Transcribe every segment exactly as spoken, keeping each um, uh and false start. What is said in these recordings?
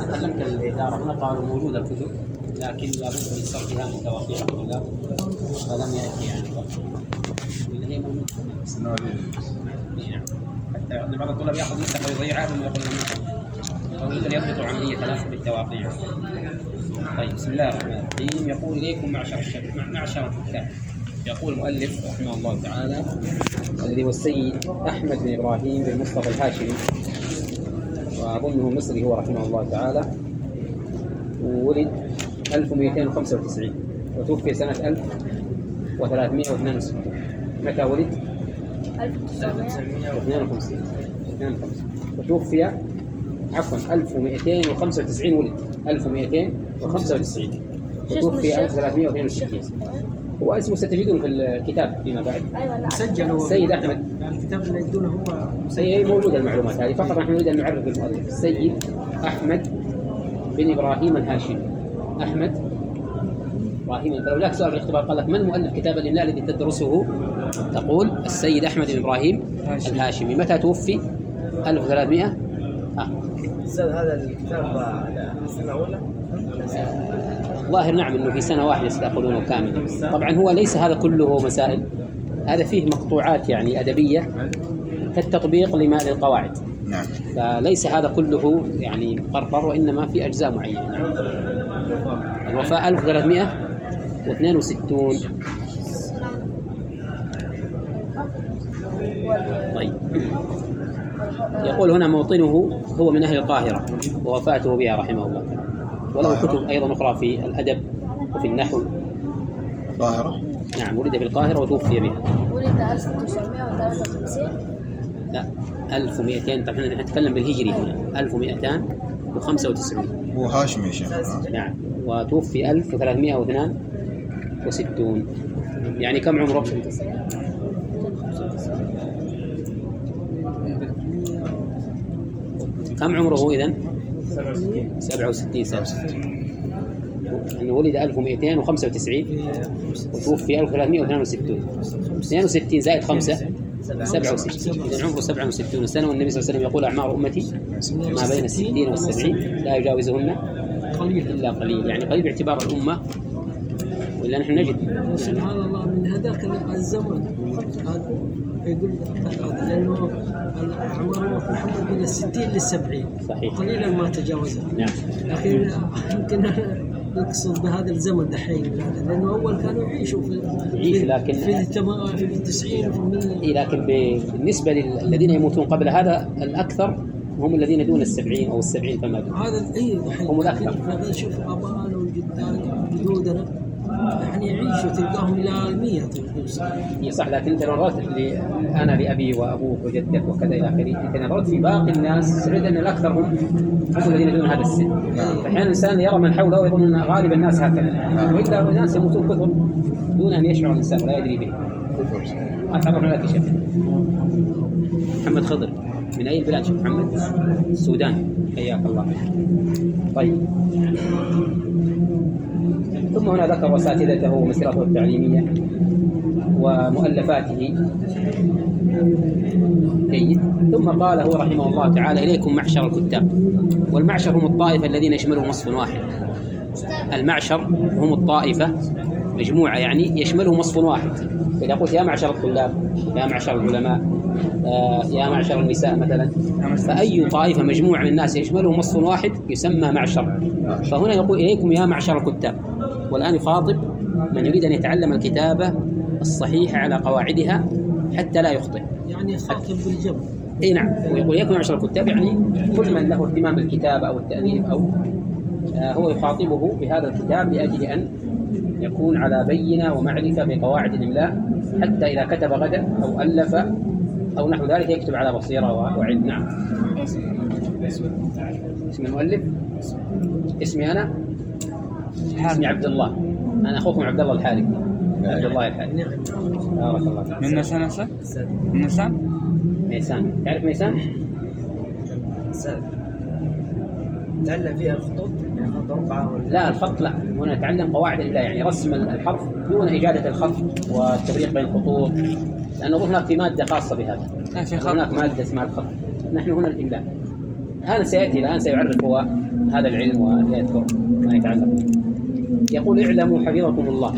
كلمت الإدارة هنا قالوا موجودة الكتب لكن لابد من صرفها من توقيع الطلاب فلم يأتي يعني اللي هي موجودة نعم حتى بعض الطلاب يأخذ نسخة ويضيعها ثم يقول لهم أو يقدر يضبط عملية الأخذ بالتواقيع. طيب بسم الله الرحمن الرحيم. يقول إليكم معشر الشباب معشر الكتاب. يقول المؤلف رحمه الله تعالى الذي هو السيد أحمد بن إبراهيم بن مصطفى الهاشمي وأظنه مصري هو رحمه الله تعالى، وولد ألف ومئتين وخمسة وتسعين وتوفي سنة ألف وثلاثمئة واثنين وستين. متى ولد؟ ألف وتسعمئة واثنين وخمسين وتوفي عفوا ألف ومئتين وخمسة وتسعين ولد ألف ومئتين وخمسة وتسعين وتوفي ألف وثلاثمئة واثنين وستين. هو اسمه ستجدون في الكتاب فيما بعد. مسجل السيد أحمد يعني الكتاب اللي يدونه هو هي موجودة المعلومات هذه فقط نحن نريد أن نعرف المؤلف. السيد أحمد بن إبراهيم الهاشمي. أحمد إبراهيم. لو لك سؤال في الاختبار قال لك من مؤلف كتاب الإملاء الذي تدرسه تقول السيد أحمد بن إبراهيم الهاشمي. متى توفي؟ ألف وثلاثمئة. آه. هذا الكتاب سنة أولى؟ ظاهر نعم أنه في سنة واحدة يستأخذونه كاملا. طبعا هو ليس هذا كله مسائل، هذا فيه مقطوعات يعني أدبية كالتطبيق لما للقواعد. نعم. فليس هذا كله يعني مقرر وإنما في أجزاء معينة. نعم. الوفاة ألف وثلاثمئة واثنين وستين. طيب يقول هنا موطنه هو من أهل القاهرة ووفاته بها رحمه الله، وله كتب أيضا أخرى في الأدب وفي النحو. القاهرة؟ نعم ولد في القاهرة وتوفي بها. ولد ألف وتسعمئة وثلاثة وخمسين. لا ألف ومئتين. طبعا نحن نتكلم بالهجري هنا ألف ومئتين وخمسة وتسعين. هو هاشمي شيخ. نعم وتوفي ألف وثلاثمئة واثنين وستين. يعني كم عمره؟ كم عمره إذن؟ سبعة وستين سنة. يعني ولد ألف ومئتين وخمسة وتسعين وتوفي ألف وثلاثمئة واثنين وستين. اثنين وستين زائد خمسة سبعة وستين. إذن عمره سبعة وستين سنة. والنبي صلى الله عليه وسلم يقول أعمار أمتي ما بين الستين والسبعين لا يجاوزهن إلا قليل. يعني قليل باعتبار الأمة وإلا نحن نجد. سبحان الله من هذاك الزمن يقول لأنه الأعمار محمد من الستين للسبعين صحيح. قليلا ما تجاوزها. نعم. لكن يمكن يقصد بهذا الزمن دحين لأنه أول كانوا يعيشوا في يعيش لكن في التما في التسعين في المية. لكن بالنسبة للذين يموتون قبل هذا الأكثر هم الذين دون السبعين أو السبعين فما دون. هذا أي دحين هم الأكثر. نشوف آبائنا وجداتنا وجدودنا يعني يعيشوا تلقاهم إلى المية هي صح. لكن أنت نظرت أنا لأبي وأبوك وجدك وكذا إلى آخره. أنت نظرت في باقي الناس تجد أن الأكثر هم هم الذين دون هذا السن. فأحيانا الإنسان يرى من حوله ويظن أن غالب الناس هكذا وإلا الناس يموتون كثر دون أن يشعر الإنسان ولا يدري به. أتعرفنا لك شيء محمد خضر من أي البلاد؟ شيخ محمد السودان حياك الله. طيب ثم هنا ذكر أساتذته ومسيرته التعليمية ومؤلفاته. جيد. ثم قال هو رحمه الله تعالى إليكم معشر الكتاب. والمعشر هم الطائفة الذين يشملهم وصف واحد. المعشر هم الطائفة مجموعة يعني يشملهم وصف واحد. إذا قلت يا معشر الطلاب يا معشر العلماء آه يا معشر النساء مثلا فأي طائفة مجموعة من الناس يشملهم وصف واحد يسمى معشر. فهنا يقول إليكم يا معشر الكتاب. والآن يخاطب من يريد أن يتعلم الكتابة الصحيحة على قواعدها حتى لا يخطئ. يعني يخاطب بالجمع. اي نعم. ويقول يا معشر الكتاب يعني كل من له اهتمام بالكتابة أو التأليف أو آه هو يخاطبه بهذا الكتاب لأجل أن يكون على بينة ومعرفة بقواعد الإملاء حتى إذا كتب غدا أو ألف أو نحو ذلك يكتب على بصيرة وعلم. نعم. اسم المؤلف؟ اسمي أنا؟ اسمي عبد الله. أنا أخوكم عبد الله الحارث. عبد الله الحارث. بارك الله فيك. من نسان أسد؟ من نسان؟ ميسان. تعرف ميسان؟ تعلم فيها الخطوط لا الخط لا. هنا نتعلم قواعد الإملاء يعني رسم الحرف دون إجادة الخط والتفريق بين الخطوط لأنه هناك في مادة خاصة بهذا. هناك مادة اسمها الخط. نحن هنا الإملاء هذا سيأتي الآن سيعرف هو هذا العلم ويذكر ما يتعلق به. يقول اعلموا حفظكم الله.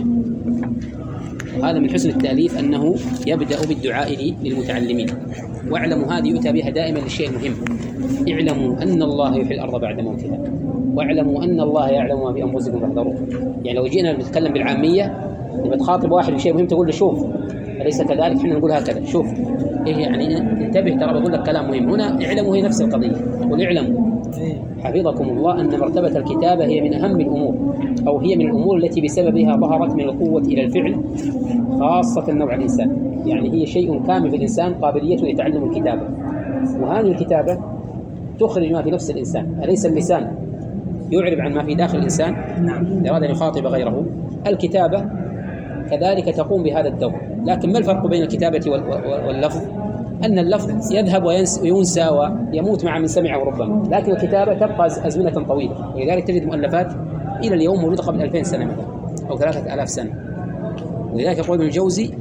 وهذا من حسن التأليف أنه يبدأ بالدعاء للمتعلمين. واعلموا هذه يؤتى بها دائما للشيء المهم. اعلموا أن الله يحيي الأرض بعد موتها، واعلموا أن الله يعلم ما في أنفسكم فاحذروه. يعني لو جينا نتكلم بالعامية لما تخاطب واحد بشيء مهم تقول له شوف، أليس كذلك؟ احنا نقول هكذا شوف إيه يعني انتبه ترى بقول لك كلام مهم. هنا اعلموا هي نفس القضية. قل اعلموا حفظكم الله أن مرتبة الكتابة هي من أهم الأمور، أو هي من الأمور التي بسببها ظهرت من القوة إلى الفعل خاصة نوع الإنسان. يعني هي شيء كامل في الإنسان، قابليته لتعلم الكتابة. وهذه الكتابة تخرج ما في نفس الإنسان. أليس اللسان يعرب عن ما في داخل الإنسان لأراد أن يخاطب غيره؟ الكتابة كذلك تقوم بهذا الدور. لكن ما الفرق بين الكتابة واللفظ؟ أن اللفظ يذهب وينسى ويموت مع من سمعه ربما، لكن الكتابة تبقى أزمنة طويلة. ولذلك تجد مؤلفات إلى اليوم موجودة قبل ألفين سنة مثلا أو ثلاثة آلاف سنة. ولذلك يقول ابن الجوزي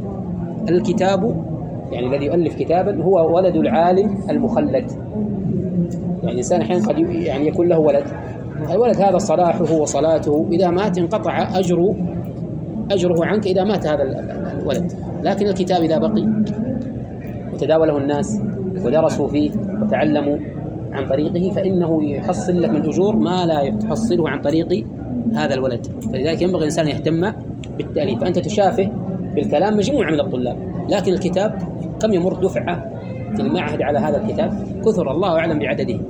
الكتاب يعني الذي يؤلف كتابا هو ولد العالم المخلد. يعني الإنسان أحيانا قد يعني يكون له ولد، الولد هذا صلاحه وصلاته، إذا مات انقطع أجره أجره عنك إذا مات هذا الولد. لكن الكتاب إذا بقي وتداوله الناس ودرسوا فيه وتعلموا عن طريقه فإنه يحصل لك من أجور ما لا يحصله عن طريق هذا الولد. فلذلك ينبغي الإنسان أن يهتم بالتأليف. فأنت تشافه بالكلام مجموعة من الطلاب، لكن الكتاب كم يمر دفعة في المعهد على هذا الكتاب كثر الله أعلم بعدده.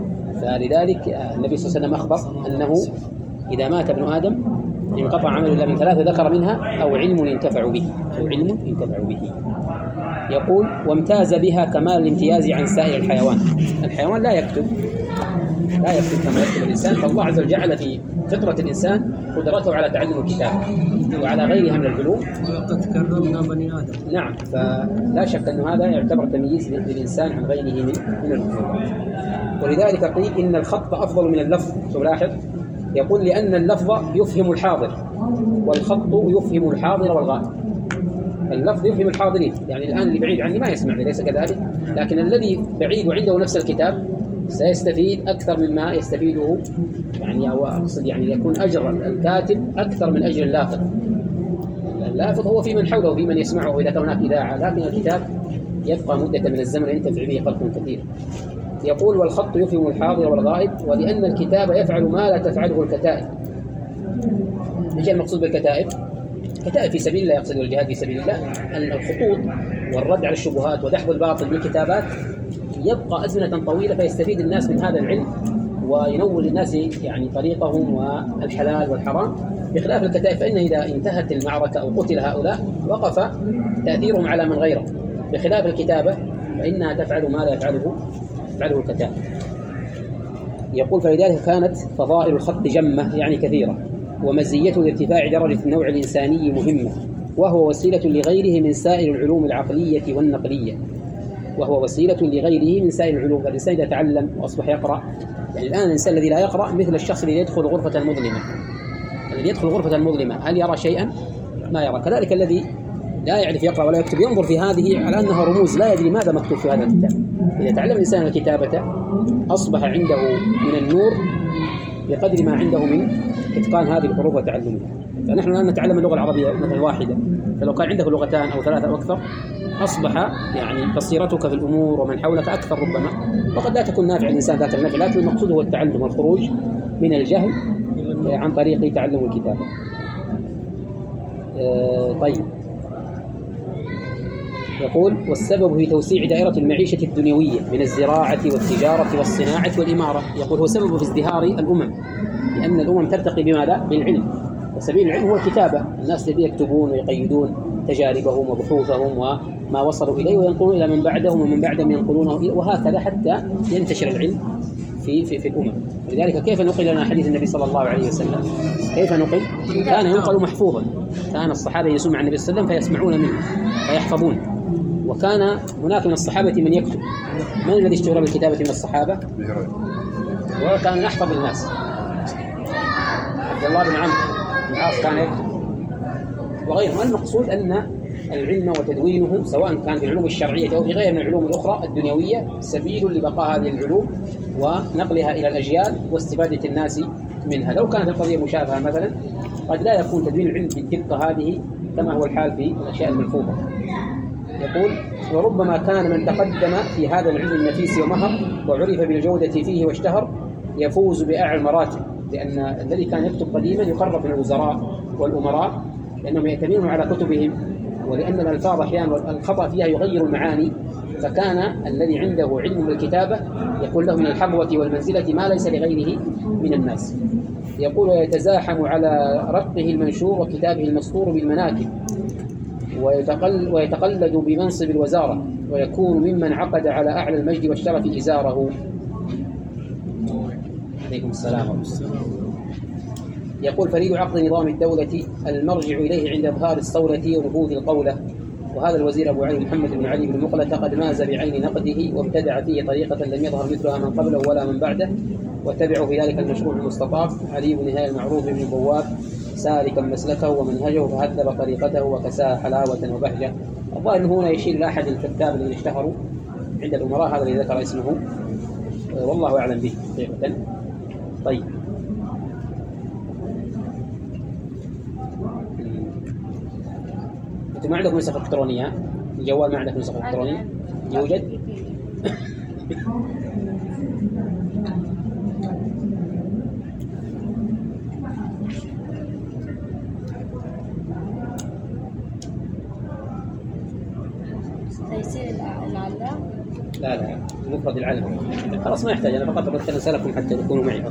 فلذلك النبي صلى الله عليه وسلم أخبر أنه إذا مات ابن آدم انقطع عمله إلا من ثلاثة ذكر منها أو علم ينتفع به أو علم ينتفع به. يقول وامتاز بها كمال الامتياز عن سائر الحيوان. الحيوان لا يكتب لا يكتب كما يكتب الإنسان، فالله عز وجل جعل في فطرة الإنسان قدرته على تعلم الكتاب وعلى غيرها من العلوم. وقد كرمنا بني آدم. نعم، فلا شك أن هذا يعتبر تمييز للإنسان عن غيره من من الخلق. ولذلك قيل إن الخط أفضل من اللفظ. تلاحظ يقول لأن اللفظ يفهم الحاضر والخط يفهم الحاضر والغائب. اللفظ يفهم الحاضرين، يعني الآن اللي بعيد عني ما يسمع ليس كذلك، لكن الذي بعيد وعنده نفس الكتاب سيستفيد أكثر مما يستفيده، يعني أو أقصد يعني يكون أجر الكاتب أكثر من أجر اللافظ. اللافظ هو في من حوله في من يسمعه إذا كان هناك إذاعة، لكن الكتاب يبقى مدة من الزمن ينتفع به خلق كثير. يقول والخط يفهم الحاضر والغائب، ولأن الكتاب يفعل ما لا تفعله الكتائب. ايش المقصود بالكتائب؟ كتائب في سبيل الله، يقصد الجهاد في سبيل الله. أن الخطوط والرد على الشبهات ودحض الباطل بالكتابات يبقى أزمنة طويلة، فيستفيد الناس من هذا العلم وينول للناس يعني طريقهم والحلال والحرام. بخلاف الكتائب فإن إذا انتهت المعركة أو قتل هؤلاء وقف تأثيرهم على من غيره. بخلاف الكتابة فإنها تفعل ما لا يفعله يفعله الكتاب. يقول فلذلك كانت فضائل الخط جمة يعني كثيرة، ومزيته لارتفاع درجة النوع الإنساني مهمة، وهو وسيلة لغيره من سائر العلوم العقلية والنقلية. وهو وسيلة لغيره من سائر العلوم. فالإنسان إذا تعلم وأصبح يقرأ، يعني الآن الإنسان الذي لا يقرأ مثل الشخص الذي يدخل غرفة مظلمة. الذي يدخل غرفة مظلمة هل يرى شيئا؟ ما يرى. كذلك الذي لا يعرف يقرأ ولا يكتب ينظر في هذه على أنها رموز، لا يدري ماذا مكتوب في هذا الكتاب. إذا تعلم الإنسان الكتابة أصبح عنده من النور بقدر ما عنده من إتقان هذه الحروف وتعلمها. فنحن الآن نتعلم اللغة العربية مثلا واحدة، فلو كان عندك لغتان أو ثلاثة أو أكثر أصبح يعني بصيرتك في الأمور ومن حولك أكثر ربما، وقد لا تكون نافع الإنسان ذات النفع، لكن المقصود هو التعلم والخروج من الجهل عن طريق تعلم الكتابة. طيب يقول والسبب في توسيع دائرة المعيشة الدنيوية من الزراعة والتجارة والصناعة والإمارة. يقول هو سبب في ازدهار الأمم، لأن الأمم ترتقي بماذا؟ بالعلم، وسبيل العلم هو الكتابة. الناس الذين يكتبون ويقيدون تجاربهم وبحوثهم وما وصلوا إليه وينقلون إلى من بعدهم ومن بعدهم ينقلونه، وهكذا حتى ينتشر العلم في في, في الأمم. ولذلك كيف نقل لنا حديث النبي صلى الله عليه وسلم؟ كيف نقل؟ كان ينقل محفوظا، كان الصحابة يجلسون مع النبي صلى الله عليه وسلم فيسمعون منه فيحفظون. وكان هناك من الصحابة من يكتب. من الذي اشتهر بالكتابة من الصحابة؟ وكان أحفظ الناس عبد الله بن عمرو بن العاص كان يكتب وغيره. المقصود أن العلم وتدوينه سواء كان في العلوم الشرعية أو في غير من العلوم الأخرى الدنيوية سبيل لبقاء هذه العلوم ونقلها إلى الأجيال واستفادة الناس منها. لو كانت القضية مشابهة مثلا قد لا يكون تدوين العلم بالدقة هذه كما هو الحال في الأشياء الملفوظة. يقول: وربما كان من تقدم في هذا العلم النفيس ومهر وعرف بالجودة فيه واشتهر يفوز بأعلى المراتب، لأن الذي كان يكتب قديما يقرب من الوزراء والأمراء لأنهم يعتمدون على كتبهم، ولأن الألفاظ أحيانا الخطأ فيها يغير المعاني، فكان الذي عنده علم بالكتابة يكون له من الحظوة والمنزلة ما ليس لغيره من الناس. يقول: ويتزاحم على رقه المنشور وكتابه المسطور بالمناكب ويتقل ويتقلد بمنصب الوزارة ويكون ممن عقد على أعلى المجد والشرف إزاره. عليكم السلام. يقول: فريد عقد نظام الدولة المرجع إليه عند إظهار الصولة ونفوذ القولة. وهذا الوزير أبو علي محمد بن علي بن مقلة قد ماز بعين نقده وابتدع فيه طريقة لم يظهر مثلها من قبله ولا من بعده، واتبعوا في ذلك المشروع المستطاف علي بن هلال المعروف بن بواب سالكا مسلكه ومنهجه فهذب طريقته وكساها حلاوة وبهجة. الظاهر هنا يشير إلى أحد الكتاب الذين اشتهروا عند الأمراء، هذا الذي ذكر اسمه والله أعلم به حقيقة. طيب، أنتم ما عندكم نسخة إلكترونية؟ الجوال ما عندكم نسخة إلكترونية؟ يوجد؟ لا لا مفرد العلم خلاص ما يحتاج، أنا فقط أردت أن أسألكم حتى تكونوا معي.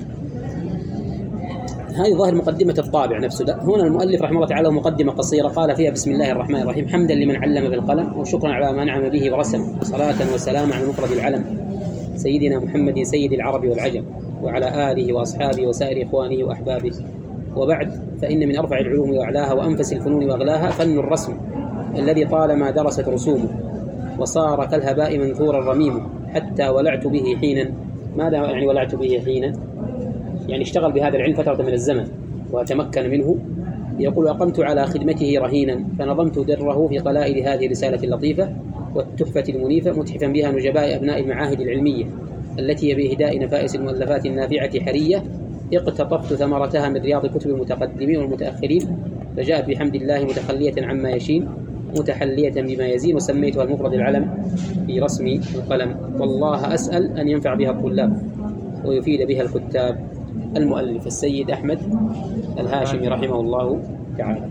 هذه ظاهر مقدمة الطابع نفسه. ده هنا المؤلف رحمه الله تعالى مقدمة قصيرة قال فيها: بسم الله الرحمن الرحيم، حمدا لمن علم بالقلم وشكرا على ما نعم به ورسم، وصلاة وسلام على مفرد العلم سيدنا محمد سيد العرب والعجم وعلى آله وأصحابه وسائر إخوانه وأحبابه. وبعد، فإن من أرفع العلوم وأعلاها وأنفس الفنون وأغلاها فن الرسم الذي طالما درست رسومه وصار كالهباء منثورا رميمه حتى ولعت به حينا. ماذا يعني ولعت به حينا؟ يعني اشتغل بهذا العلم فترة من الزمن وتمكن منه. يقول: أقمت على خدمته رهينا فنظمت دره في قلائد هذه الرسالة اللطيفة والتحفة المنيفة متحفا بها نجباء أبناء المعاهد العلمية التي بإهداء نفائس المؤلفات النافعة حرية اقتطفت ثمرتها من رياض كتب المتقدمين والمتأخرين، فجاءت بحمد الله متخلية عما يشين متحلية بما يزين، وسميتها المفرد العلم في رسم القلم. والله أسأل أن ينفع بها الطلاب ويفيد بها الكتاب. المؤلف السيد أحمد الهاشمي رحمه الله تعالى.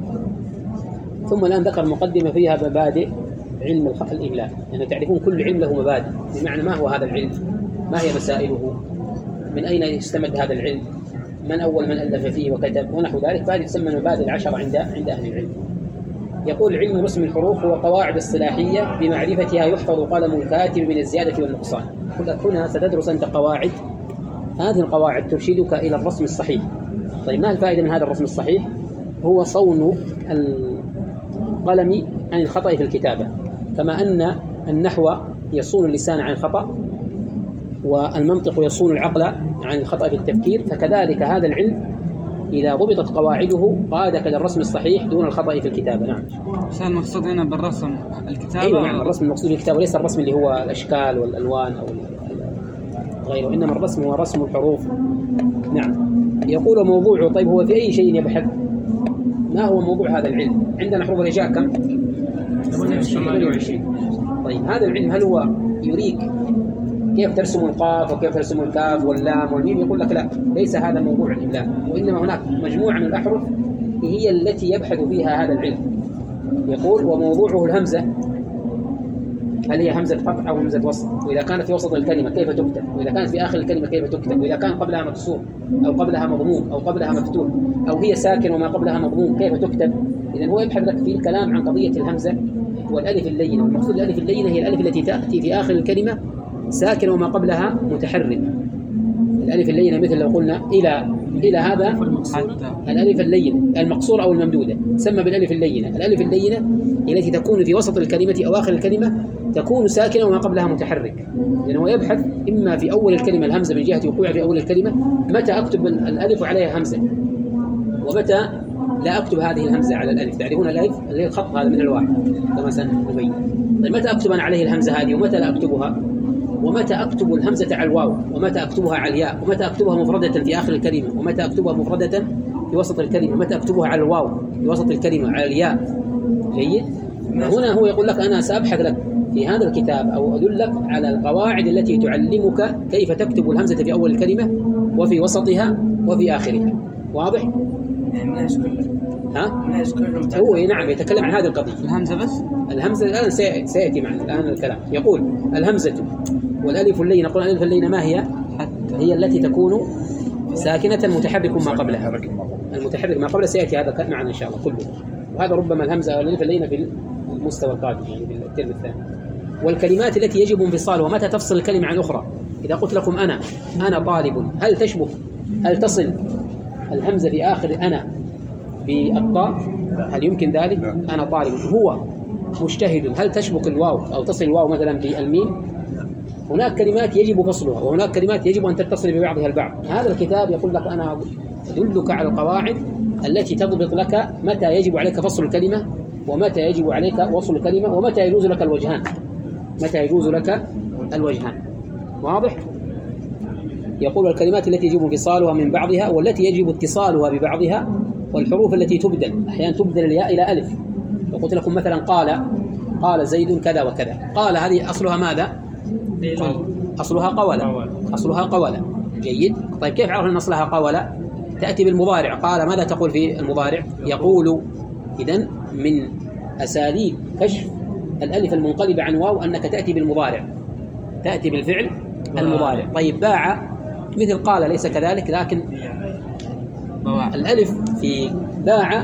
ثم الآن ذكر مقدمة فيها مبادئ علم الإملاء، يعني تعرفون كل علم له مبادئ، بمعنى ما هو هذا العلم، ما هي مسائله، من أين يستمد هذا العلم، من أول من ألف فيه وكتب ونحو ذلك، فهذه تسمى المبادئ العشرة عند عند أهل العلم. يقول: علم رسم الحروف هو قواعد الصلاحية بمعرفتها يحفظ قلم الكاتب من الزيادة والنقصان. هنا ستدرس أنت قواعد، هذه القواعد ترشدك إلى الرسم الصحيح. طيب، ما الفائدة من هذا الرسم الصحيح؟ هو صون القلم عن الخطأ في الكتابة، كما أن النحو يصون اللسان عن الخطأ والمنطق يصون العقل عن الخطأ في التفكير، فكذلك هذا العلم إذا ضبطت قواعده قادك للرسم الصحيح دون الخطأ في الكتابة. نعم. عشان المقصود هنا بالرسم الكتابة؟ أيوة نعم، الرسم المقصود بالكتابة ليس الرسم اللي هو الأشكال والألوان أو غيره، إنما الرسم هو رسم الحروف. نعم. يقول: موضوعه، طيب هو في أي شيء يبحث؟ ما هو موضوع هذا العلم؟ عندنا حروف الهجاء كم؟ ثمانية وعشرين. طيب، هذا العلم هل هو يريك كيف ترسم القاف وكيف ترسم الكاف واللام والميم؟ يقول لك لا، ليس هذا موضوع الإملاء، وإنما هناك مجموعة من الأحرف هي التي يبحث فيها هذا العلم. يقول: وموضوعه الهمزة، هل هي همزة قطع أو همزة وصل؟ وإذا كانت في وسط الكلمة كيف تكتب؟ وإذا كانت في آخر الكلمة كيف تكتب؟ وإذا كان قبلها مكسور أو قبلها مضموم أو قبلها مفتوح أو هي ساكن وما قبلها مضموم كيف تكتب؟ إذن هو يبحث لك في الكلام عن قضية الهمزة والألف اللينة. والمقصود الألف اللينة هي الألف التي تأتي في آخر الكلمة ساكن وما قبلها متحرك. الألف اللينة مثل لو قلنا إلى إلى هذا الألف اللينة المقصورة أو الممدودة تسمى بالألف اللينة. الألف اللينة التي تكون في وسط الكلمة أو آخر الكلمة تكون ساكنة وما قبلها متحرك، لأنه يبحث إما في أول الكلمة الهمزة من جهة وقوعها في أول الكلمة، متى أكتب الألف عليها همزة، ومتى لا أكتب هذه الهمزة على الألف. تعرفون الألف اللي هي الخط هذا من الواحد كما سنبين. طيب متى أكتب أنا عليه الهمزة هذه ومتى لا أكتبها؟ ومتى أكتب الهمزة على الواو ومتى أكتبها على الياء ومتى أكتبها مفردة في آخر الكلمة ومتى أكتبها مفردة في وسط الكلمة ومتى أكتبها على الواو في وسط الكلمة على الياء. جيد. هنا هو يقول لك أنا سأبحث لك في هذا الكتاب أو أدلك على القواعد التي تعلمك كيف تكتب الهمزة في أول الكلمة وفي وسطها وفي آخرها. واضح؟ ها؟ هو نعم يتكلم عن هذه القضية. الهمزة بس؟ الهمزة الآن سيأتي معنا الآن الكلام. يقول الهمزة والألف اللينة. نقول الألف اللينة ما هي؟ هي التي تكون ساكنة متحرك ما قبلها. المتحرك ما قبلها سيأتي هذا معنا إن شاء الله كله. وهذا ربما الهمزة والألف اللينة في المستوى القادم يعني في الترم الثاني. والكلمات التي يجب انفصالها ومتى تفصل الكلمة عن الأخرى. إذا قلت لكم أنا أنا طالب، هل تشبه هل تصل الهمزة في آخر أنا بالطاء؟ هل يمكن ذلك؟ أنا طالب. هو مجتهد، هل تشبك الواو أو تصل الواو مثلا بالميم؟ هناك كلمات يجب فصلها وهناك كلمات يجب أن تتصل ببعضها البعض. هذا الكتاب يقول لك أنا أدلك على القواعد التي تضبط لك متى يجب عليك فصل الكلمة ومتى يجب عليك وصل الكلمة ومتى يجوز لك الوجهان متى يجوز لك الوجهان. واضح؟ يقول الكلمات التي يجب انفصالها من بعضها والتي يجب اتصالها ببعضها والحروف التي تبدل. أحيانا تبدل الياء إلى ألف. لو قلت لكم مثلا قال قال زيد كذا وكذا، قال هذه أصلها ماذا؟ أصلها قولة. أصلها قولة. جيد. طيب كيف عرفنا أن أصلها قولة؟ تأتي بالمضارع. قال ماذا تقول في المضارع؟ يقول. إذن من أساليب كشف الألف المنقلبة عن واو أنك تأتي بالمضارع، تأتي بالفعل المضارع. طيب باع مثل قال ليس كذلك، لكن الألف في باع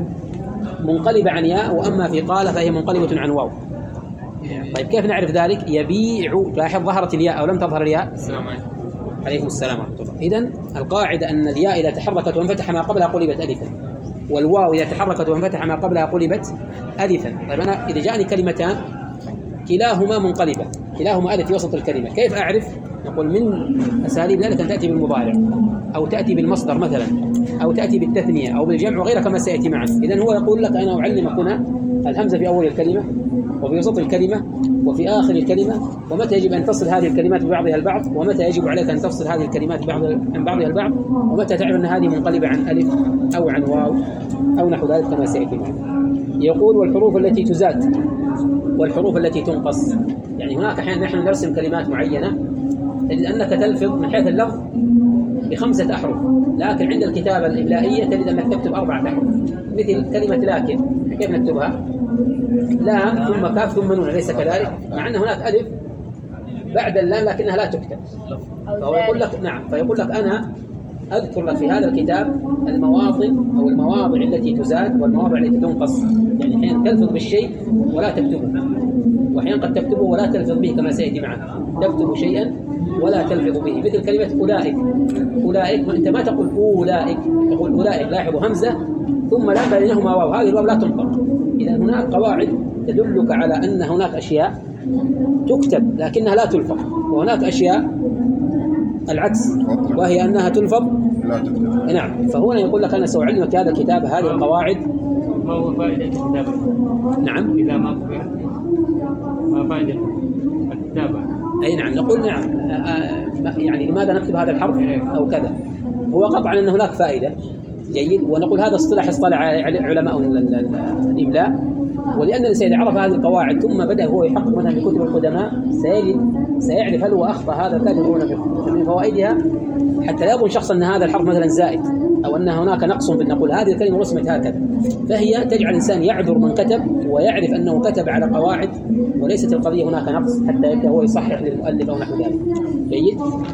منقلبة عن ياء، وأما في قال فهي منقلبة عن واو. طيب كيف نعرف ذلك؟ يبيع. لاحظ ظهرت الياء أو لم تظهر الياء؟ السلام عليكم. عليكم السلام ورحمة الله. إذن القاعدة أن الياء إذا تحركت وانفتح ما قبلها قلبت ألفا، والواو إذا تحركت وانفتح ما قبلها قلبت ألفا. طيب أنا إذا جاءني كلمتان كلاهما منقلبة، كلاهما ألف في وسط الكلمة، كيف أعرف؟ نقول من أساليب ذلك أن تأتي بالمضارع أو تأتي بالمصدر مثلا أو تأتي بالتثنية أو بالجمع وغيرها كما سيأتي معنا. إذن هو يقول لك أنا أعلمك هنا الهمزة في أول الكلمة وفي وسط الكلمة وفي آخر الكلمة، ومتى يجب أن تصل هذه الكلمات ببعضها البعض ومتى يجب عليك أن تفصل هذه الكلمات عن بعضها البعض، ومتى تعرف أن هذه منقلبة عن ألف أو عن واو أو نحو ذلك كما سيأتي معنا. يقول والحروف التي تزاد والحروف التي تنقص. يعني هناك أحيانا نحن نرسم كلمات معينة تجد أنك تلفظ من حيث اللفظ بخمسة أحرف، لكن عند الكتابة الإملائية تجد أنك تكتب أربعة أحرف. مثل كلمة لكن كيف نكتبها؟ لام ثم كاف ثم نون، أليس كذلك؟ مع أن هناك ألف بعد اللام لكنها لا تكتب. فهو يقول لك نعم، فيقول لك أنا أذكر لك في هذا الكتاب المواطن أو المواضع التي تزاد والمواضع التي تنقص. يعني أحيانا تلفظ بالشيء ولا تكتبه، وأحيانا قد تكتبه ولا تلفظ به كما سيأتي معنا. تكتب شيئا ولا تلفظ به، مثل كلمة أولئك. أولئك أنت ما تقول أولئك، تقول أولئك. لاحظوا همزة ثم لا بينهما واو، هذه الواو لا تنطق. إذا هناك قواعد تدلك على أن هناك أشياء تكتب لكنها لا تلفظ، وهناك أشياء العكس وهي أنها تلفظ لا تكتب. نعم. فهنا يقول لك أنا سأعلمك هذا الكتاب هذه القواعد. ما هو فائدة الكتابة؟ نعم. إذا ما ما فائدة الكتابة؟ أي نعم. نقول نعم يعني لماذا نكتب هذا الحرف أو كذا؟ هو قطعا أن هناك فائدة. جيد. ونقول هذا اصطلاح اصطلح علماء الإملاء، ولأن الإنسان عرف هذه القواعد ثم بدأ هو يحقق مثلا في كتب القدماء سيجد سيعرف هل هو أخطأ هذا كاتب من فوائدها، حتى لا يظن شخص أن هذا الحرف مثلا زائد أو أن هناك نقص في نقول هذه الكلمة رسمت هكذا. فهي تجعل الإنسان يعذر من كتب ويعرف أنه كتب على قواعد وليست القضية هناك نقص، حتى يبدأ هو يصحح للمؤلف أو نحو ذلك. جيد.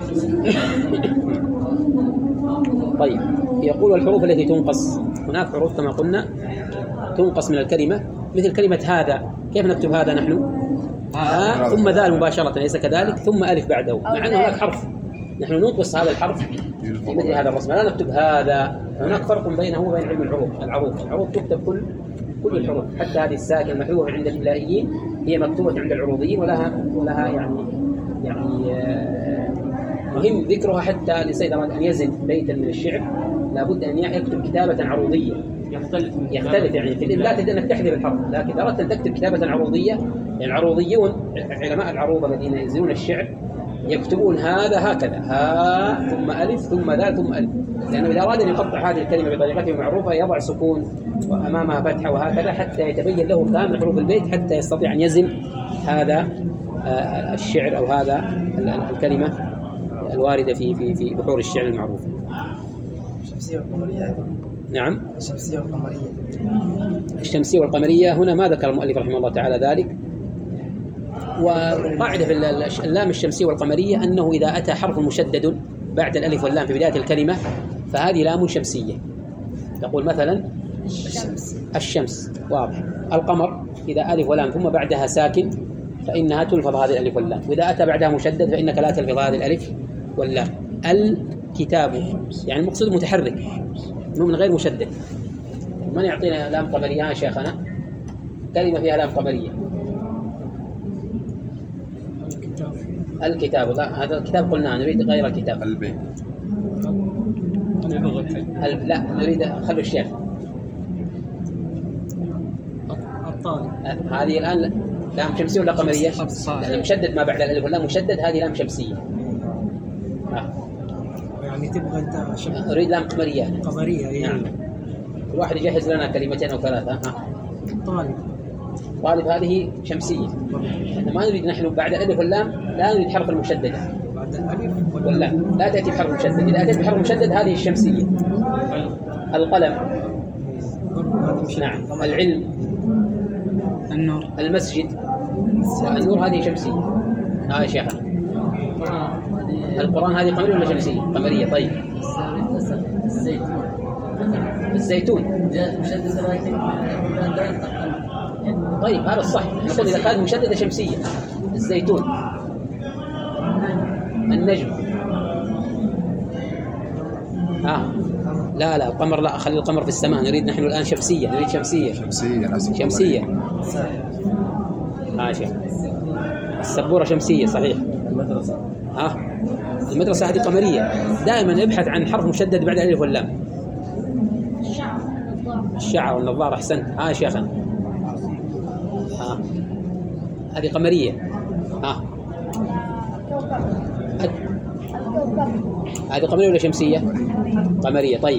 طيب يقول الحروف التي تنقص. هناك حروف كما قلنا تنقص من الكلمة، مثل كلمة هذا. كيف نكتب هذا نحن؟ ها ثم ذال مباشرة، ليس كذلك؟ ثم ألف بعده، مع أن هناك حرف نحن ننقص هذا الحرف في مثل هذا الرسم، لا نكتب هذا. هناك فرق بينه وبين علم العروض. العروض العروض تكتب كل كل الحروف، حتى هذه الساكنة المحذوفة عند الإملائيين هي مكتوبة عند العروضيين ولها ولها يعني يعني مهم ذكرها حتى الإنسان إذا أراد أن يزن بيتا من الشعر لابد أن يكتب كتابة عروضية. يختلف يختلف يعني في الإملاء تقدر أنك تحذف الحرف، لكن إذا أردت أن تكتب كتابة عروضية يعني العروضيون علماء العروض الذين ينزلون الشعر يكتبون هذا هكذا ها ثم ألف ثم ذال ثم ألف، لأنه إذا أراد أن يقطع هذه الكلمة بطريقته المعروفة يضع سكون وأمامها فتحة وهكذا حتى يتبين له كامل حروف البيت حتى يستطيع أن يزن هذا الشعر أو هذا الكلمة الواردة في في في بحور الشعر المعروفة. الشمسية والقمرية. نعم. الشمسية والقمرية. الشمسية والقمرية هنا ما ذكر المؤلف رحمه الله تعالى ذلك. وقاعدة في اللام الشمسية والقمرية أنه إذا أتى حرف مشدد بعد الألف واللام في بداية الكلمة فهذه لام شمسية. تقول مثلا الشمس, الشمس واضح. القمر إذا ألف ولام ثم بعدها ساكن فإنها تلفظ هذه الألف واللام، وإذا أتى بعدها مشدد فإنك لا تلفظ هذه الألف واللام. الكتاب يعني المقصود متحرك من غير مشدد. من يعطينا لام قمرية يا شيخنا؟ كلمة فيها لام قمرية. الكتاب. لا هذا الكتاب قلنا نريد غير الكتاب. البيت. لا نريد خلوا الشيخ. الطالب. هذه الآن لام شمسية ولا قمرية؟ لأن مشدد ما بعد الألف واللام مشدد، هذه لام شمسية. آه. يعني تبغى أنت شمس. أريد لام قمرية. قمرية إيه. نعم. كل واحد يجهز لنا كلمتين أو ثلاثة. ها. طالب. طالب هذه شمسية. إحنا ما نريد نحن بعد الألف واللام لا نريد حرف المشدد. بعد الألف واللام لا تأتي بحرف مشدد. إذا أتيت بحرف مشدد هذه الشمسية. القلم. نعم. العلم. النور. المسجد. النور هذه شمسية. ها يا شيخ. القرآن هذه قمرية ولا شمسية؟ قمرية. طيب. الزيتون. طيب هذا الصح. نقول إذا كانت مشددة شمسية. الزيتون. النجم. ها. لا لا القمر لا، خلي القمر في السماء. نريد نحن الآن شمسية. نريد شمسية. شمسية. شمسية. ها شيخ. السبورة شمسية صحيح. المدرسة. ها. المدرسة هذه قمرية. دائما ابحث عن حرف مشدد بعد الألف واللام. الشعر والنظارة. أحسنت. ها شيخنا. ها. هذه قمرية. ها. هذه قمرية ولا شمسية؟ قمرية. طيب.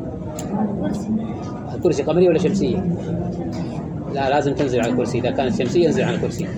الكرسي قمرية ولا شمسية؟ لا لازم تنزل على الكرسي. إذا كانت شمسية انزل على الكرسي.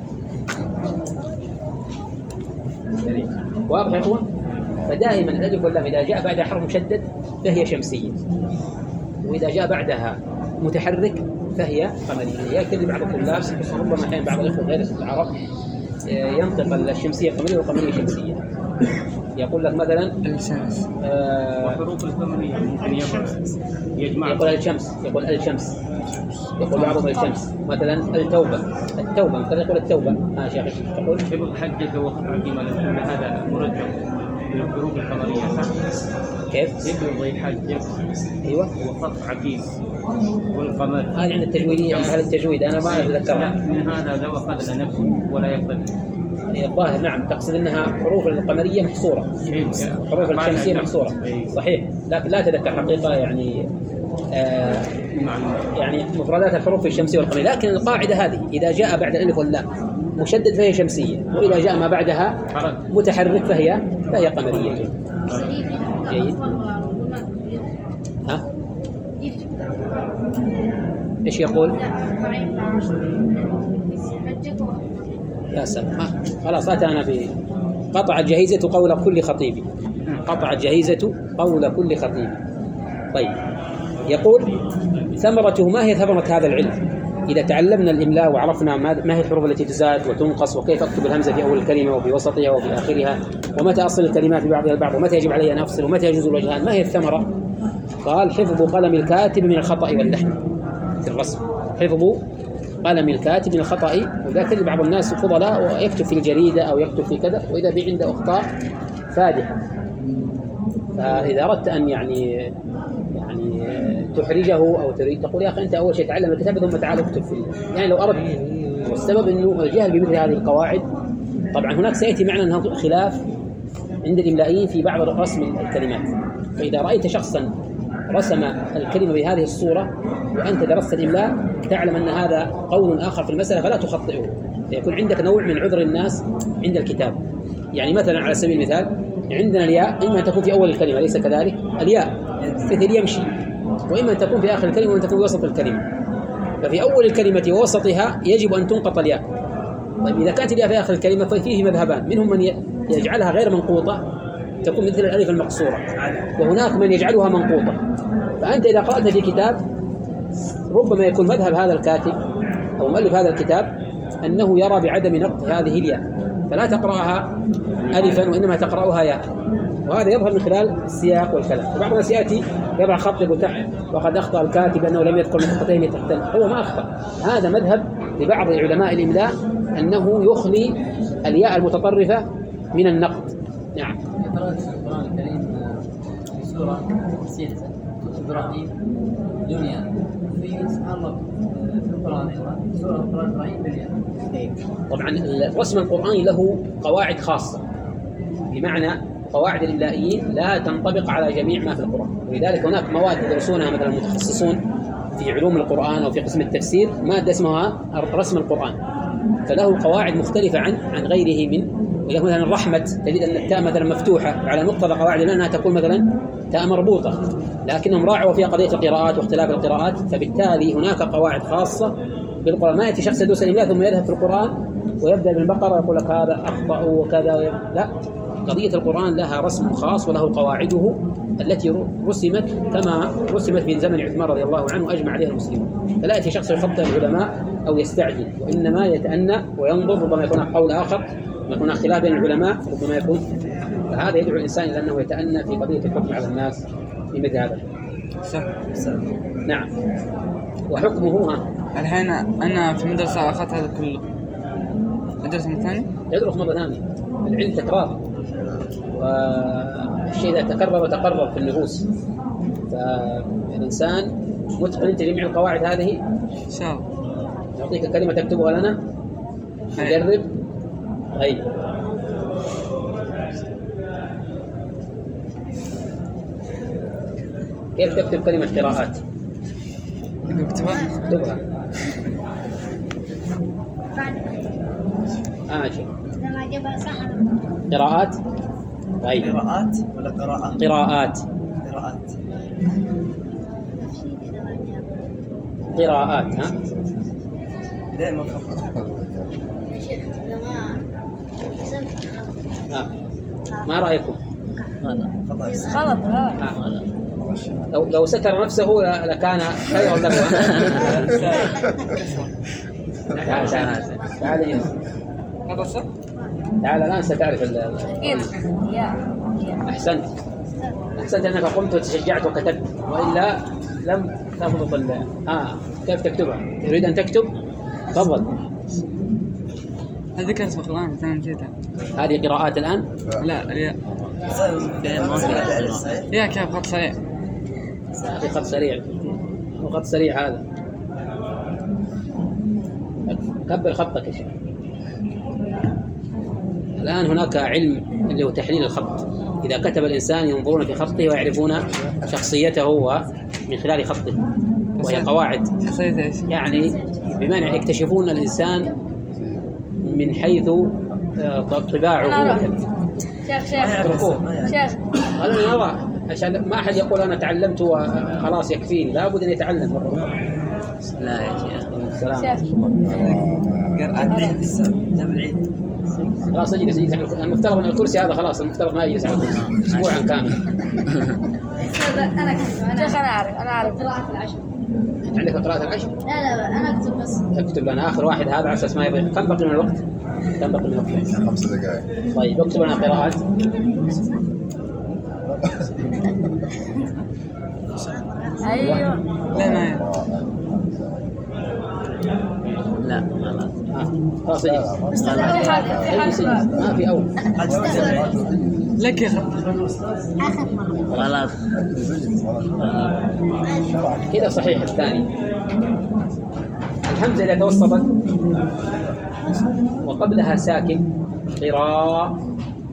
واضح يا أخوان؟ فدائما الألف واللام إذا جاء بعدها حرف مشدد فهي شمسية، وإذا جاء بعدها متحرك فهي قمرية. يكتب بعض الطلاب ربما أحيانا بعض الإخوة غير العرب ينطق الشمسية قمرية والقمرية شمسية. يقول لك مثلا الشمس. آه وحروف القمرية ممكن يجمع. يقول الشمس. يقول الشمس. يقول بعضهم الشمس. مثلا التوبة. التوبة مثلا يقول التوبة. ها شيخ تقول حفظ حجك وخط عقيمة لكل هذا مرجع من الحروف القمرية صح؟ كيف؟ حفظ حجك. أيوة. وخط عقيم والقمر. هذه عند التجويدية. أهل التجويد أنا ما أتذكرها. من هذا لو أخذ نفسه ولا يقبل. الظاهر نعم تقصد أنها حروف القمرية محصورة. حروف الشمسية محصورة. صحيح. لكن لا أتذكر حقيقة يعني آه يعني مفردات الحروف الشمسية والقمرية، لكن القاعدة هذه إذا جاء بعد الألف واللام مشدد فهي شمسية، وإذا جاء ما بعدها متحرك فهي فهي قمرية. جيد. جيد. ها؟ إيش يقول؟ يا سلام. خلاص أتانا في قطع الجهيزة قول كل خطيب. قطع الجهيزة قول كل خطيب. طيب يقول ثمرته. ما هي ثمرة هذا العلم؟ إذا تعلمنا الإملاء وعرفنا ما هي الحروف التي تزاد وتنقص وكيف أكتب الهمزة في أول الكلمة وفي وسطها وفي آخرها، ومتى أصل الكلمات ببعضها البعض، ومتى يجب علي أن أفصل، ومتى يجوز الوجهان، ما هي الثمرة؟ قال حفظ قلم الكاتب من الخطأ واللحن في الرسم. حفظ قلم الكاتب من الخطأ، وذلك بعض الناس فضلاء ويكتب في الجريدة أو يكتب في كذا وإذا بي عنده أخطاء فادحة. فإذا أردت أن يعني يعني تحرجه أو تريد تقول يا أخي أنت أول شيء تعلم الكتابة ثم تعال اكتب فيه. يعني لو أردت. والسبب أنه الجهل بمثل هذه القواعد طبعا هناك سيأتي معنا أنها خلاف عند الإملائيين في بعض رسم الكلمات. فإذا رأيت شخصا رسم الكلمة بهذه الصورة وأنت درست الإملاء تعلم أن هذا قول آخر في المسألة فلا تخطئه، فيكون عندك نوع من عذر الناس عند الكتاب. يعني مثلا على سبيل المثال عندنا الياء إما أن تكون في أول الكلمة، أليس كذلك؟ الياء مثل يمشي، وإما أن تكون في آخر الكلمة وأن تكون في وسط الكلمة. ففي أول الكلمة ووسطها يجب أن تنقط الياء. طيب إذا كانت الياء في آخر الكلمة ففيه مذهبان، منهم من يجعلها غير منقوطة تكون مثل الألف المقصورة، وهناك من يجعلها منقوطة. فأنت إذا قرأت في كتاب ربما يكون مذهب هذا الكاتب أو مؤلف هذا الكتاب أنه يرى بعدم نقط هذه الياء، فلا تقرأها ألفا وإنما تقرأها ياء، وهذا يظهر من خلال السياق والكلام. وبعض الناس يأتي يضع خط يقول تحت وقد أخطأ الكاتب أنه لم يذكر نقطتين تحتن، هو ما أخطأ. هذا مذهب لبعض علماء الإملاء أنه يخلي الياء المتطرفة من النقط. نعم. قرأت في القرآن الكريم سورة سيرة إبراهيم دنيا، في سبحان الله في القرآن أيضا سورة القرآن إبراهيم دنيا. طبعا الرسم القرآني له قواعد خاصة، بمعنى قواعد الإملائيين لا تنطبق على جميع ما في القرآن، ولذلك هناك مواد يدرسونها مثلا المتخصصون في علوم القرآن أو في قسم التفسير مادة اسمها رسم القرآن، فله قواعد مختلفة عن عن غيره من إذا مثلا الرحمة تجد أن التاء مثلا مفتوحة على مقتضى قواعد أنها تكون مثلا تاء مربوطة، لكنهم راعوا فيها قضية القراءات واختلاف القراءات، فبالتالي هناك قواعد خاصة بالقرآن. ما يأتي شخص يدرس الإملاء ثم يذهب في القرآن ويبدأ بالبقرة ويقول لك هذا أخطأ وكذا، لا، قضية القرآن لها رسم خاص وله قواعده التي رسمت كما رسمت في زمن عثمان رضي الله عنه أجمع عليها المسلمون. فلا يأتي شخص يخطئ العلماء أو يستعجل، وإنما يتأنى وينظر، ربما يكون قول آخر، يكون خلاف بين العلماء، ربما يكون. فهذا يدعو الإنسان إلى أنه يتأنى في قضية الحكم على الناس في مثل هذا. نعم. وحكمه ها الحين أنا في مدرسة أخذت هذا كله، أدرس مرة ثانية؟ يدرس مرة ثانية. العلم تكرار، والشيء إذا تكرر وتقرر في النفوس، فالإنسان متقن أنت جميع القواعد هذه. إن شاء الله. نعطيك كلمة تكتبها لنا نجرب. طيب كيف تكتب كلمة قراءات؟ اكتبها اكتبها. آه شيء. قراءات. طيب. قراءات ولا قراءة؟ قراءات. قراءات. قراءات ها؟ دائما خطأ. آه. ما رأيكم؟ غلط. آه. لو لو ستر نفسه لكان خيرا له. تعال تعال تعال هذا صح؟ تعال الآن ستعرف ال أحسنت أحسنت أنك قمت وتشجعت وكتبت، وإلا لم تضبط ال آه كيف تكتبها؟ تريد أن تكتب؟ تفضل. هذه كانت في القرآن أنا نسيتها. هذه قراءات الآن؟ لا الياء. يا كيف خط سريع؟ في خط سريع وخط سريع هذا. كبر خطك يا شيخ. الآن هناك علم اللي هو تحليل الخط، إذا كتب الإنسان ينظرون في خطه ويعرفون شخصيته من خلال خطه، وهي قواعد يعني بمعنى يكتشفون الإنسان من حيث طباعه. شيخ شيخ شيخ خلوني أرى عشان ما أحد يقول أنا تعلمت وخلاص يكفيني، لا بد أن يتعلم مرة. لا يا شيخ. السلام. قراءات جاب العيد. خلاص اجلس اجلس. المفترض ان الكرسي هذا خلاص المفترض ما يجلس على الكرسي اسبوعا كامل. انا كتب شيخ انا اعرف انا اعرف قراءة العشر. عندك قراءة العشر؟ لا لا انا اكتب بس. اكتب لنا اخر واحد هذا على اساس ما يضيع. كم بقي من الوقت؟ كم بقي من الوقت؟ خمس دقائق. طيب اكتب لنا قراءات. ايوه. لا ما لا خلاص. خلاص اجلس. ما في اول. لك يا خط. خلاص كذا صحيح. الثاني الهمزة إذا توسطت وقبلها ساكن قراء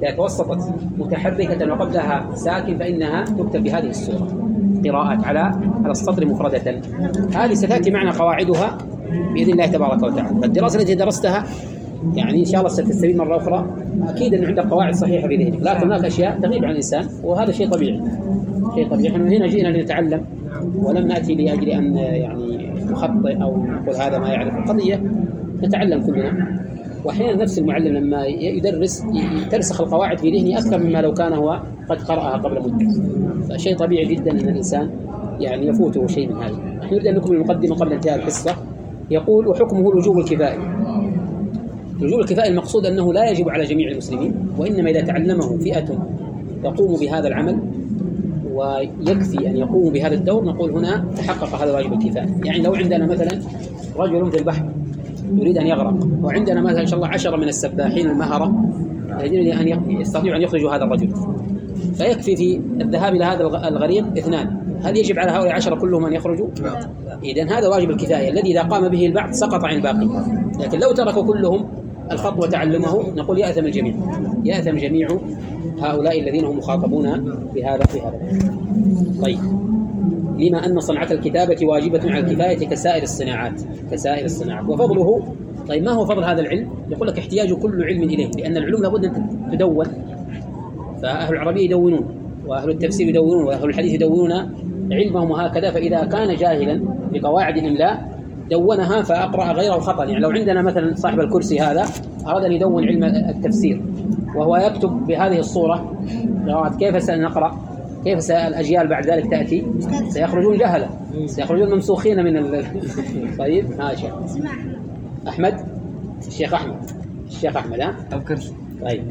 إذا توسطت متحركة وقبلها ساكن فإنها تكتب بهذه الصورة قراءات على على السطر مفردة. هذه ستأتي معنا قواعدها بإذن الله تبارك وتعالى. فالدراسة التي درستها يعني إن شاء الله ستستفيد مرة أخرى. أكيد أن عندك قواعد صحيحة في ذهنك، لكن هناك أشياء تغيب عن الإنسان وهذا شيء طبيعي، شيء طبيعي. نحن هنا جئنا لنتعلم ولم نأتي لأجل أن يعني نخطئ أو نقول هذا ما يعرف القضية، نتعلم كلنا. وأحيانا نفس المعلم لما يدرس ترسخ القواعد في ذهنه أكثر مما لو كان هو قد قرأها قبل مدة. فشيء طبيعي جدا أن الإنسان يعني يفوته شيء من هذا. نحن نريد أن نكمل المقدمة قبل انتهاء الحصة. يقول: وحكمه الوجوب الكفائي. الوجوب الكفائي المقصود أنه لا يجب على جميع المسلمين، وإنما إذا تعلمه فئة تقوم بهذا العمل ويكفي أن يقوموا بهذا الدور نقول هنا تحقق هذا الواجب الكفائي. يعني لو عندنا مثلا رجل في البحر يريد أن يغرق، وعندنا مثلا إن شاء الله عشرة من السباحين المهرة يريد أن يستطيعوا أن يخرجوا هذا الرجل، فيكفي في الذهاب إلى هذا الغريق اثنان. هل يجب على هؤلاء العشرة كلهم أن يخرجوا؟ إذن هذا واجب الكفاية الذي إذا قام به البعض سقط عن الباقي، لكن لو تركوا كلهم الخط وتعلمه نقول يأثم الجميع، يأثم جميع هؤلاء الذين هم مخاطبون بهذا في هذا. طيب، لما أن صنعة الكتابة واجبة على الكفاية كسائر الصناعات، كسائر الصناعات. وفضله، طيب ما هو فضل هذا العلم؟ يقول لك احتياج كل علم إليه، لأن العلوم لابد أن تدون. فأهل العربية يدونون، وأهل التفسير يدونون، وأهل الحديث يدونون علمهم هكذا. فإذا كان جاهلا بقواعد الإملاء دونها فأقرأ غيره خطأ. يعني لو عندنا مثلا صاحب الكرسي هذا أراد أن يدون علم التفسير وهو يكتب بهذه الصورة كيف سنقرأ، كيف الأجيال بعد ذلك تأتي؟ سيخرجون جهلة، سيخرجون ممسوخين من ال... طيب ماشي. أحمد، الشيخ أحمد، الشيخ أحمد ها؟ الكرسي. طيب،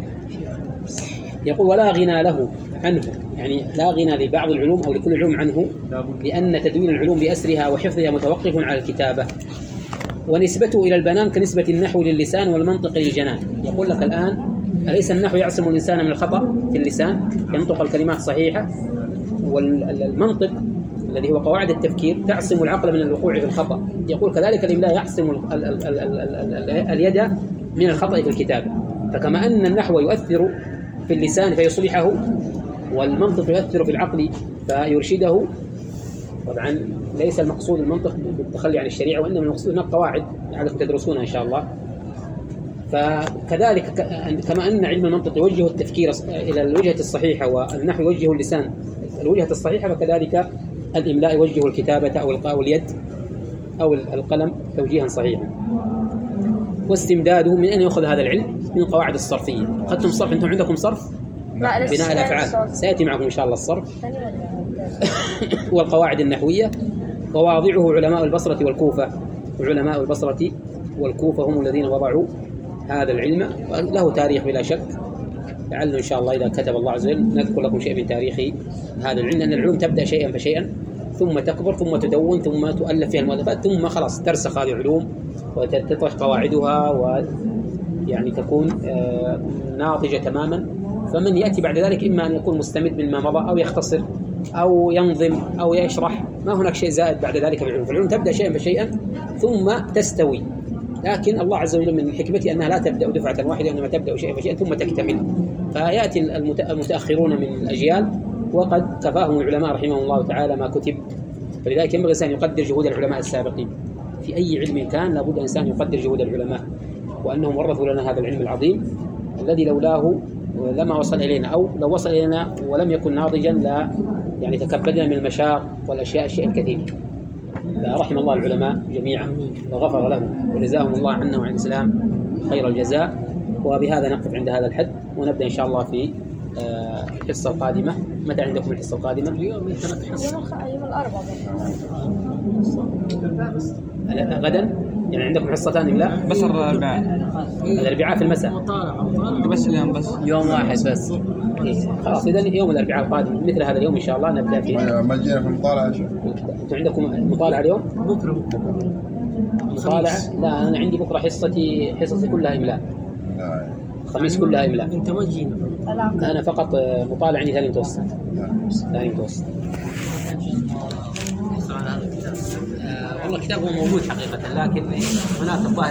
يقول: ولا غنى له عنه، يعني لا غنى لبعض العلوم أو لكل علوم عنه، لأن تدوين العلوم بأسرها وحفظها متوقف على الكتابة، ونسبته إلى البنان كنسبة النحو للسان والمنطق للجنان. يقول لك الآن: أليس النحو يعصم الإنسان من الخطأ في اللسان، ينطق الكلمات صحيحة، والمنطق الذي هو قواعد التفكير تعصم العقل من الوقوع في الخطأ. يقول كذلك الإملاء يعصم ال ال ال ال اليد من الخطأ في الكتابة. فكما أن النحو يؤثر في اللسان فيصلحه، والمنطق يؤثر في العقل فيرشده. طبعا ليس المقصود المنطق بالتخلي عن الشريعة، وإنما المقصود هناك قواعد لعلكم تدرسونها إن شاء الله. فكذلك كما أن علم المنطق يوجه التفكير إلى الوجهة الصحيحة والنحو يوجه اللسان الوجهة الصحيحة، فكذلك الإملاء يوجه الكتابة أو اليد أو القلم توجيها صحيحا. واستمداده من أين يأخذ هذا العلم؟ من قواعد الصرفية. أخذتم صرف؟ أنتم عندكم صرف؟ بناء الأفعال، سيأتي معكم إن شاء الله الصرف والقواعد النحوية. وواضعه علماء البصرة والكوفة، وعلماء البصرة والكوفة هم الذين وضعوا هذا العلم، له تاريخ بلا شك. لعل إن شاء الله إذا كتب الله عز وجل نذكر لكم شيء من تاريخ هذا العلم، لأن العلوم تبدأ شيئا فشيئا ثم تكبر ثم تدون ثم تؤلف فيها المؤلفات ثم خلاص ترسخ هذه العلوم وتطرح قواعدها ويعني تكون ناضجة تماما. فمن يأتي بعد ذلك إما أن يكون مستمد مما مضى أو يختصر أو ينظم أو يشرح، ما هناك شيء زائد بعد ذلك في العلوم. فالعلوم تبدأ شيئا فشيئا ثم تستوي، لكن الله عز وجل من حكمته أنها لا تبدأ دفعة واحدة، إنما تبدأ شيئا فشيئا ثم تكتمل. فيأتي المتأخرون من الأجيال وقد كفاهم العلماء رحمهم الله تعالى ما كتب. فلذلك ينبغي الإنسان يقدر جهود العلماء السابقين في أي علم كان، لابد الإنسان يقدر جهود العلماء وأنهم ورثوا لنا هذا العلم العظيم الذي لولاه لما وصل إلينا، أو لو وصل إلينا ولم يكن ناضجا لا يعني تكبدنا من المشاق والأشياء الشيء الكثير. فرحم الله العلماء جميعا وغفر لهم وجزاهم الله عنا وعن الإسلام خير الجزاء. وبهذا نقف عند هذا الحد، ونبدأ إن شاء الله في الحصة القادمة. متى عندكم الحصة القادمة؟ اليوم من ثلاث حصص، يوم الأربعاء غدا. يعني عندكم حصتان إملاء بس الأربعاء، الأربعاء في المساء بس اليوم بس يوم واحد بس. خلاص إذا يوم الأربعاء القادم مثل هذا اليوم إن شاء الله نبدأ فيه. ما جينا في المطالعة. أنتم عندكم مطالعة اليوم؟ بكرة مطالعة؟ لا أنا عندي بكرة حصتي حصتي كلها إملاء. الخميس كلها إملاء. أنت ما تجينا. أنا فقط مطالعة عندي ثاني متوسط. ثاني متوسط. والله كتابه موجود حقيقة، لكن هناك الظاهر